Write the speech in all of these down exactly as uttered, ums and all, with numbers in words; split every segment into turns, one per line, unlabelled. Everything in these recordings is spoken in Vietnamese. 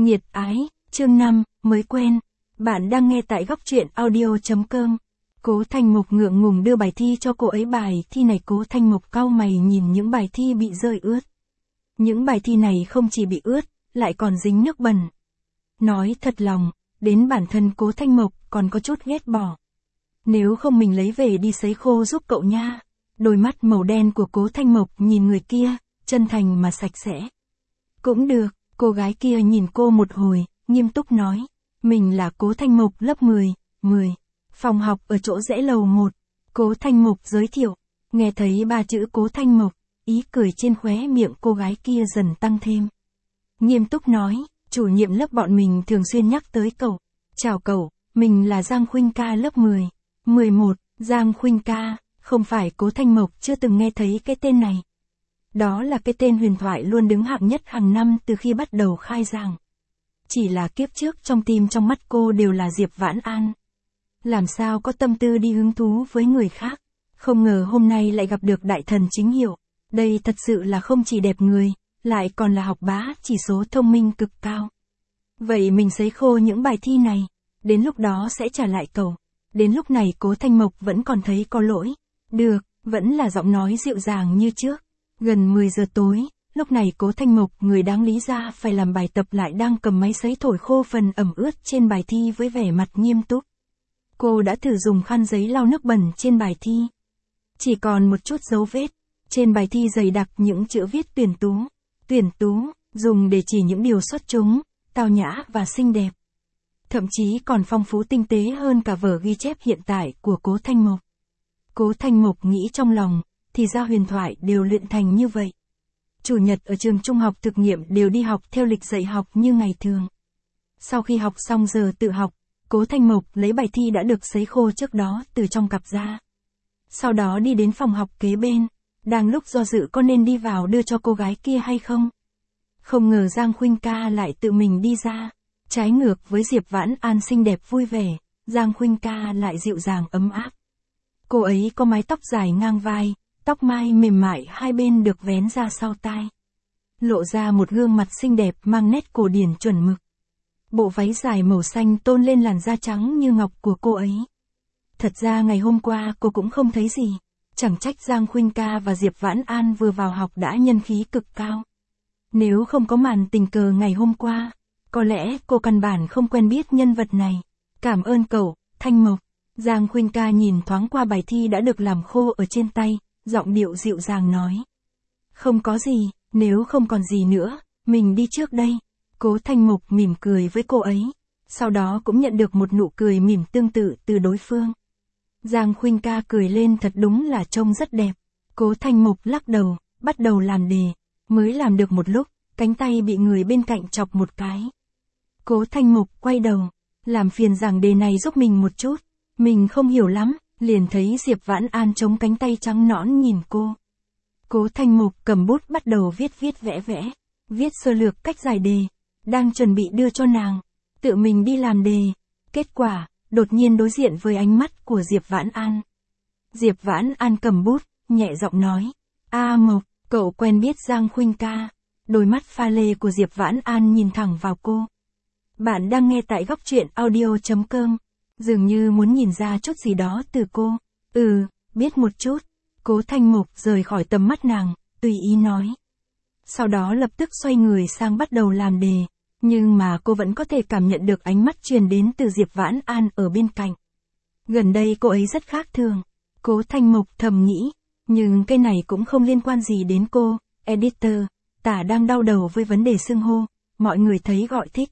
Nghiệt ái, chương năm, mới quen. Bạn đang nghe tại góc truyện audio chấm com. Cố Thanh Mục ngượng ngùng đưa bài thi cho cô ấy. Bài thi này Cố Thanh Mục cau mày nhìn những bài thi bị rơi ướt. Những bài thi này không chỉ bị ướt, lại còn dính nước bẩn. Nói thật lòng, đến bản thân Cố Thanh Mục còn có chút ghét bỏ. Nếu không mình lấy về đi sấy khô giúp cậu nha. Đôi mắt màu đen của Cố Thanh Mục nhìn người kia, chân thành mà sạch sẽ. Cũng được, cô gái kia nhìn cô một hồi, nghiêm túc nói. Mình là Cố Thanh Mục lớp mười, mười. Phòng học ở chỗ rẽ lầu một. Cố Thanh Mục giới thiệu. Nghe thấy ba chữ Cố Thanh Mục, ý cười trên khóe miệng cô gái kia dần tăng thêm. Nghiêm túc nói, chủ nhiệm lớp bọn mình thường xuyên nhắc tới cậu. Chào cậu, mình là Giang Khuynh ca lớp mười, mười một. Giang Khuynh ca, không phải Cố Thanh Mục chưa từng nghe thấy cái tên này. Đó là cái tên huyền thoại luôn đứng hạng nhất hàng năm từ khi bắt đầu khai giảng. Chỉ là kiếp trước trong tim trong mắt cô đều là Diệp Vãn An. Làm sao có tâm tư đi hứng thú với người khác. Không ngờ hôm nay lại gặp được đại thần chính hiệu. Đây thật sự là không chỉ đẹp người, lại còn là học bá, chỉ số thông minh cực cao. Vậy mình sấy khô những bài thi này, đến lúc đó sẽ trả lại cậu. Đến lúc này Cố Thanh Mục vẫn còn thấy có lỗi. Được, vẫn là giọng nói dịu dàng như trước. Gần mười giờ tối, lúc này Cố Thanh Mục, người đáng lý ra phải làm bài tập, lại đang cầm máy sấy thổi khô phần ẩm ướt trên bài thi với vẻ mặt nghiêm túc. Cô đã thử dùng khăn giấy lau nước bẩn trên bài thi. Chỉ còn một chút dấu vết. Trên bài thi dày đặc những chữ viết tuyển tú. Tuyển tú, dùng để chỉ những điều xuất chúng, tao nhã và xinh đẹp. Thậm chí còn phong phú tinh tế hơn cả vở ghi chép hiện tại của Cố Thanh Mục. Cố Thanh Mục nghĩ trong lòng, thì ra huyền thoại đều luyện thành như vậy. Chủ nhật ở trường trung học thực nghiệm đều đi học theo lịch dạy học như ngày thường. Sau khi học xong giờ tự học, Cố Thanh Mục lấy bài thi đã được sấy khô trước đó từ trong cặp ra. Sau đó đi đến phòng học kế bên, đang lúc do dự có nên đi vào đưa cho cô gái kia hay không. Không ngờ Giang Khuynh ca lại tự mình đi ra. Trái ngược với Diệp Vãn An xinh đẹp vui vẻ, Giang Khuynh ca lại dịu dàng ấm áp. Cô ấy có mái tóc dài ngang vai, tóc mai mềm mại hai bên được vén ra sau tai. Lộ ra một gương mặt xinh đẹp mang nét cổ điển chuẩn mực. Bộ váy dài màu xanh tôn lên làn da trắng như ngọc của cô ấy. Thật ra ngày hôm qua cô cũng không thấy gì. Chẳng trách Giang Khuynh ca và Diệp Vãn An vừa vào học đã nhân khí cực cao. Nếu không có màn tình cờ ngày hôm qua, có lẽ cô căn bản không quen biết nhân vật này. Cảm ơn cậu, Thanh Mục. Giang Khuynh ca nhìn thoáng qua bài thi đã được làm khô ở trên tay, giọng điệu dịu dàng nói. Không có gì, nếu không còn gì nữa, mình đi trước đây. Cố Thanh Mục mỉm cười với cô ấy, sau đó cũng nhận được một nụ cười mỉm tương tự từ đối phương. Giang Khuynh ca cười lên, thật đúng là trông rất đẹp. Cố Thanh Mục lắc đầu, bắt đầu làm đề. Mới làm được một lúc, cánh tay bị người bên cạnh chọc một cái. Cố Thanh Mục quay đầu, làm phiền giảng đề này giúp mình một chút. Mình không hiểu lắm, liền thấy Diệp Vãn An chống cánh tay trắng nõn nhìn cô. Cố Thanh Mục cầm bút bắt đầu viết viết vẽ vẽ, viết sơ lược cách giải đề, đang chuẩn bị đưa cho nàng, tự mình đi làm đề. Kết quả, đột nhiên đối diện với ánh mắt của Diệp Vãn An. Diệp Vãn An cầm bút, nhẹ giọng nói, A Mục, cậu quen biết Giang Khuynh ca. Đôi mắt pha lê của Diệp Vãn An nhìn thẳng vào cô. Bạn đang nghe tại góc truyện audio chấm com. Dường như muốn nhìn ra chút gì đó từ cô. Ừ, biết một chút. Cố Thanh Mục rời khỏi tầm mắt nàng, tùy ý nói. Sau đó lập tức xoay người sang bắt đầu làm đề. Nhưng mà cô vẫn có thể cảm nhận được ánh mắt truyền đến từ Diệp Vãn An ở bên cạnh. Gần đây cô ấy rất khác thường. Cố Thanh Mục thầm nghĩ. Nhưng cái này cũng không liên quan gì đến cô. Editor, tả đang đau đầu với vấn đề xưng hô. Mọi người thấy gọi thích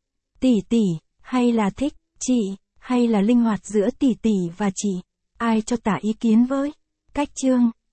tỷ tỷ, hay là thích chị, hay là linh hoạt giữa tỷ tỷ và chị. Ai cho tả ý kiến với. Cách chương.